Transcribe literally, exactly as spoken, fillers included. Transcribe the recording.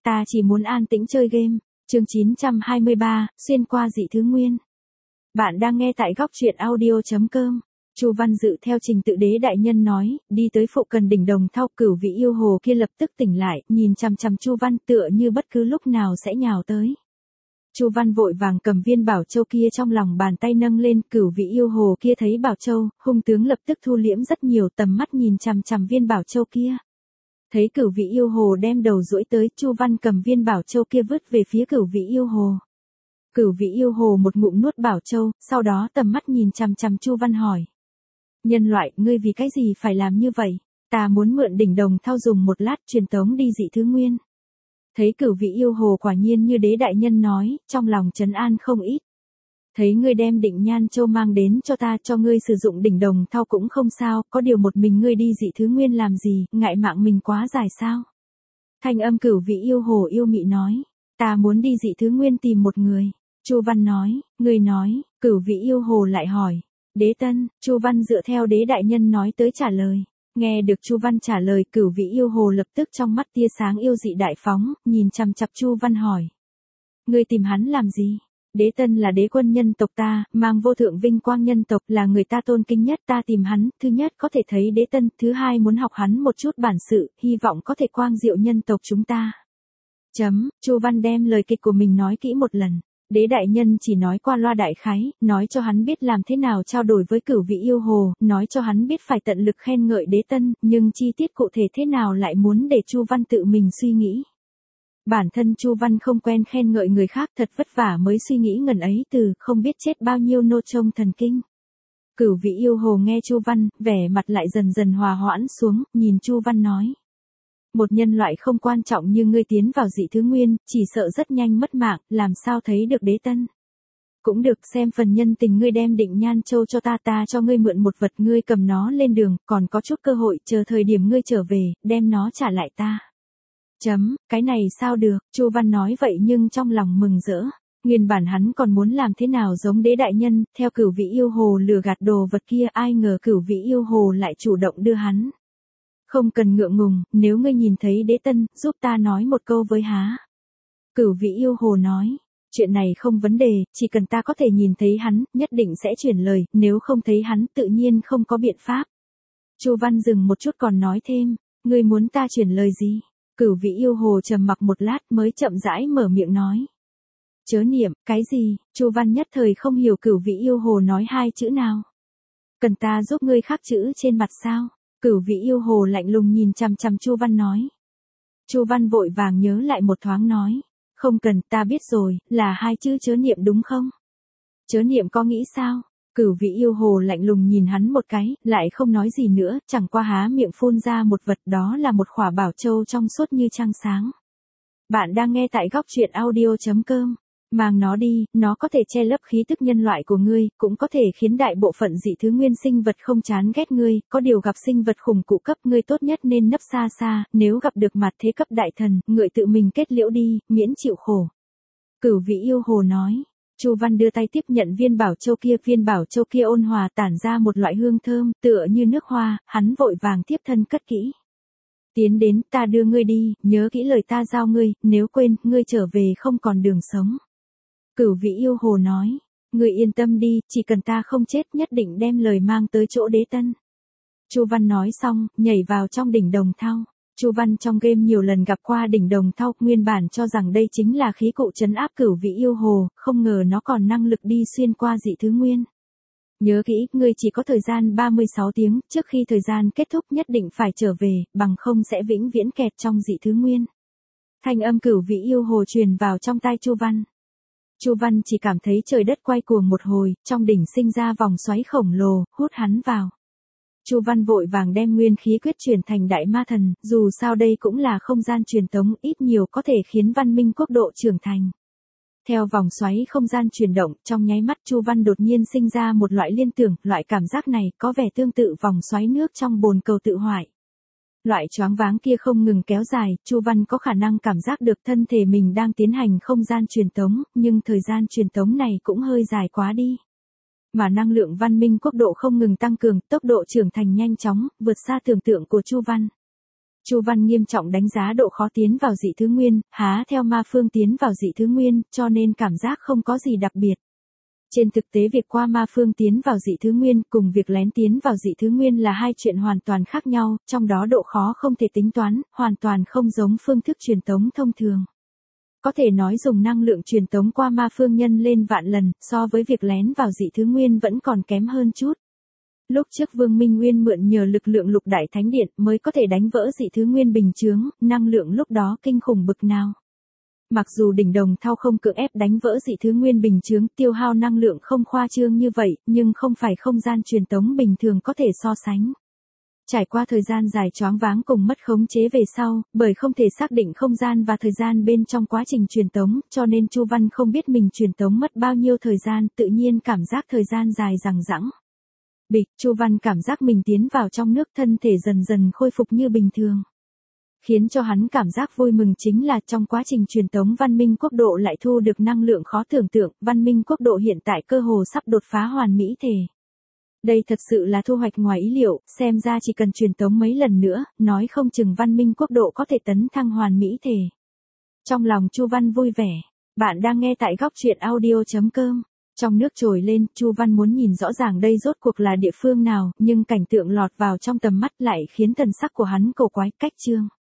ta chỉ muốn an tĩnh chơi game. Chương chín trăm hai mươi ba, xuyên qua dị thứ nguyên. Bạn đang nghe tại góc truyện audio chấm com. Chu Văn Dự theo trình tự Đế đại nhân nói, đi tới phụ cận đỉnh Đồng Thau, Cửu Vĩ yêu hồ kia lập tức tỉnh lại, nhìn chằm chằm Chu Văn tựa như bất cứ lúc nào sẽ nhào tới. Chu Văn vội vàng cầm viên bảo châu kia trong lòng bàn tay nâng lên, Cửu Vĩ yêu hồ kia thấy bảo châu, hung tướng lập tức thu liễm rất nhiều, tầm mắt nhìn chằm chằm viên bảo châu kia. Thấy Cửu Vĩ yêu hồ đem đầu duỗi tới, Chu Văn cầm viên bảo châu kia vứt về phía Cửu Vĩ yêu hồ. Cửu Vĩ yêu hồ một ngụm nuốt bảo châu, sau đó tầm mắt nhìn chằm chằm Chu Văn hỏi: "Nhân loại, ngươi vì cái gì phải làm như vậy? Ta muốn mượn đỉnh Đồng Thau dùng một lát truyền tống đi dị thứ nguyên." Thấy Cửu Vĩ yêu hồ quả nhiên như Đế đại nhân nói, trong lòng trấn an không ít. Thấy ngươi đem Định Nhan Châu mang đến cho ta, cho ngươi sử dụng đỉnh Đồng Thau cũng không sao, có điều một mình ngươi đi dị thứ nguyên làm gì, ngại mạng mình quá dài sao? Thanh âm Cửu Vĩ yêu hồ yêu mị nói: "Ta muốn đi dị thứ nguyên tìm một người." Chu Văn nói: "Ngươi nói?" Cửu Vĩ yêu hồ lại hỏi: "Đế Tân." Chu Văn dựa theo Đế đại nhân nói tới trả lời. Nghe được Chu Văn trả lời, Cửu Vĩ yêu hồ lập tức trong mắt tia sáng yêu dị đại phóng, nhìn chằm chằm Chu Văn hỏi: "Ngươi tìm hắn làm gì?" "Đế Tân là đế quân nhân tộc ta, mang vô thượng vinh quang nhân tộc, là người ta tôn kính nhất, ta tìm hắn, thứ nhất có thể thấy Đế Tân, thứ hai muốn học hắn một chút bản sự, hy vọng có thể quang diệu nhân tộc chúng ta." Chấm, Chu Văn đem lời kịch của mình nói kỹ một lần. Đế đại nhân chỉ nói qua loa đại khái, nói cho hắn biết làm thế nào trao đổi với Cửu Vĩ yêu hồ, nói cho hắn biết phải tận lực khen ngợi Đế Tân, nhưng chi tiết cụ thể thế nào lại muốn để Chu Văn tự mình suy nghĩ. Bản thân Chu Văn không quen khen ngợi người khác, thật vất vả mới suy nghĩ ngần ấy từ, không biết chết bao nhiêu nô trông thần kinh. Cửu Vĩ yêu hồ nghe Chu Văn, vẻ mặt lại dần dần hòa hoãn xuống, nhìn Chu Văn nói: "Một nhân loại không quan trọng như ngươi tiến vào dị thứ nguyên, chỉ sợ rất nhanh mất mạng, làm sao thấy được Đế Tân. Cũng được, xem phần nhân tình ngươi đem Định Nhan Châu cho ta, ta cho ngươi mượn một vật, ngươi cầm nó lên đường, còn có chút cơ hội, chờ thời điểm ngươi trở về, đem nó trả lại ta." Chấm, cái này sao được, Chu Văn nói vậy nhưng trong lòng mừng rỡ. Nguyên bản hắn còn muốn làm thế nào giống Đế đại nhân, theo Cửu Vĩ yêu hồ lừa gạt đồ vật kia, ai ngờ Cửu Vĩ yêu hồ lại chủ động đưa hắn. "Không cần ngượng ngùng, nếu ngươi nhìn thấy Đế Tân, giúp ta nói một câu với há." Cửu Vĩ yêu hồ nói: "Chuyện này không vấn đề, chỉ cần ta có thể nhìn thấy hắn, nhất định sẽ chuyển lời, nếu không thấy hắn tự nhiên không có biện pháp." Chu Văn dừng một chút còn nói thêm: "Ngươi muốn ta chuyển lời gì?" Cửu Vĩ yêu hồ trầm mặc một lát mới chậm rãi mở miệng nói: "Chớ niệm." "Cái gì?" Chu Văn nhất thời không hiểu Cửu Vĩ yêu hồ nói hai chữ nào. "Cần ta giúp ngươi khắc chữ trên mặt sao?" Cửu Vĩ yêu hồ lạnh lùng nhìn chằm chằm Chu Văn nói. Chu Văn vội vàng nhớ lại một thoáng nói: "Không cần, ta biết rồi, là hai chữ chớ niệm đúng không?" "Chớ niệm có nghĩ sao?" Cửu Vĩ yêu hồ lạnh lùng nhìn hắn một cái, lại không nói gì nữa, chẳng qua há miệng phun ra một vật, đó là một khỏa bảo châu trong suốt như trăng sáng. Bạn đang nghe tại góc truyện audio chấm com. Mang nó đi, nó có thể che lấp khí tức nhân loại của ngươi, cũng có thể khiến đại bộ phận dị thứ nguyên sinh vật không chán ghét ngươi, có điều gặp sinh vật khủng cụ cấp ngươi tốt nhất nên nấp xa xa, nếu gặp được mặt thế cấp đại thần, ngươi tự mình kết liễu đi, miễn chịu khổ." Cửu Vĩ yêu hồ nói. Chu Văn đưa tay tiếp nhận viên bảo châu kia, viên bảo châu kia ôn hòa tản ra một loại hương thơm, tựa như nước hoa, hắn vội vàng tiếp thân cất kỹ. "Tiến đến, ta đưa ngươi đi, nhớ kỹ lời ta giao ngươi, nếu quên, ngươi trở về không còn đường sống." Cửu Vĩ yêu hồ nói: "Ngươi yên tâm đi, chỉ cần ta không chết, nhất định đem lời mang tới chỗ Đế Tân." Chu Văn nói xong, nhảy vào trong đỉnh Đồng Thau. Chu Văn trong game nhiều lần gặp qua đỉnh Đồng Thau, nguyên bản cho rằng đây chính là khí cụ trấn áp Cửu Vĩ yêu hồ, không ngờ nó còn năng lực đi xuyên qua dị thứ nguyên. "Nhớ kỹ, ngươi chỉ có thời gian ba mươi sáu tiếng, trước khi thời gian kết thúc nhất định phải trở về, bằng không sẽ vĩnh viễn kẹt trong dị thứ nguyên." Thanh âm Cửu Vĩ yêu hồ truyền vào trong tai Chu Văn. Chu Văn chỉ cảm thấy trời đất quay cuồng một hồi, trong đỉnh sinh ra vòng xoáy khổng lồ, hút hắn vào. Chu Văn vội vàng đem nguyên khí quyết chuyển thành đại ma thần, dù sao đây cũng là không gian truyền tống, ít nhiều có thể khiến văn minh quốc độ trưởng thành. Theo vòng xoáy không gian chuyển động, trong nháy mắt Chu Văn đột nhiên sinh ra một loại liên tưởng, loại cảm giác này có vẻ tương tự vòng xoáy nước trong bồn cầu tự hoại. Loại choáng váng kia không ngừng kéo dài, Chu Văn có khả năng cảm giác được thân thể mình đang tiến hành không gian truyền tống, nhưng thời gian truyền tống này cũng hơi dài quá đi. Mà năng lượng văn minh quốc độ không ngừng tăng cường, tốc độ trưởng thành nhanh chóng, vượt xa tưởng tượng của Chu Văn. Chu Văn nghiêm trọng đánh giá độ khó tiến vào dị thứ nguyên, há theo ma phương tiến vào dị thứ nguyên, cho nên cảm giác không có gì đặc biệt. Trên thực tế việc qua ma phương tiến vào dị thứ nguyên cùng việc lén tiến vào dị thứ nguyên là hai chuyện hoàn toàn khác nhau, trong đó độ khó không thể tính toán, hoàn toàn không giống phương thức truyền tống thông thường. Có thể nói dùng năng lượng truyền tống qua ma phương nhân lên vạn lần, so với việc lén vào dị thứ nguyên vẫn còn kém hơn chút. Lúc trước Vương Minh Nguyên mượn nhờ lực lượng lục đại thánh điện mới có thể đánh vỡ dị thứ nguyên bình chướng, năng lượng lúc đó kinh khủng bực nào. Mặc dù đỉnh đồng thau không cưỡng ép đánh vỡ dị thứ nguyên bình chướng, tiêu hao năng lượng không khoa trương như vậy, nhưng không phải không gian truyền tống bình thường có thể so sánh. Trải qua thời gian dài choáng váng cùng mất khống chế về sau, bởi không thể xác định không gian và thời gian bên trong quá trình truyền tống, cho nên Chu Văn không biết mình truyền tống mất bao nhiêu thời gian, tự nhiên cảm giác thời gian dài dằng dẵng. Bịch, Chu Văn cảm giác mình tiến vào trong nước, thân thể dần dần khôi phục như bình thường. Khiến cho hắn cảm giác vui mừng chính là trong quá trình truyền tống văn minh quốc độ lại thu được năng lượng khó tưởng tượng, văn minh quốc độ hiện tại cơ hồ sắp đột phá hoàn mỹ thể. Đây thật sự là thu hoạch ngoài ý liệu, xem ra chỉ cần truyền tống mấy lần nữa, nói không chừng văn minh quốc độ có thể tấn thăng hoàn mỹ thể. Trong lòng Chu Văn vui vẻ, bạn đang nghe tại góc truyện audio chấm com. Trong nước trồi lên, Chu Văn muốn nhìn rõ ràng đây rốt cuộc là địa phương nào, nhưng cảnh tượng lọt vào trong tầm mắt lại khiến thần sắc của hắn cổ quái, cách chương.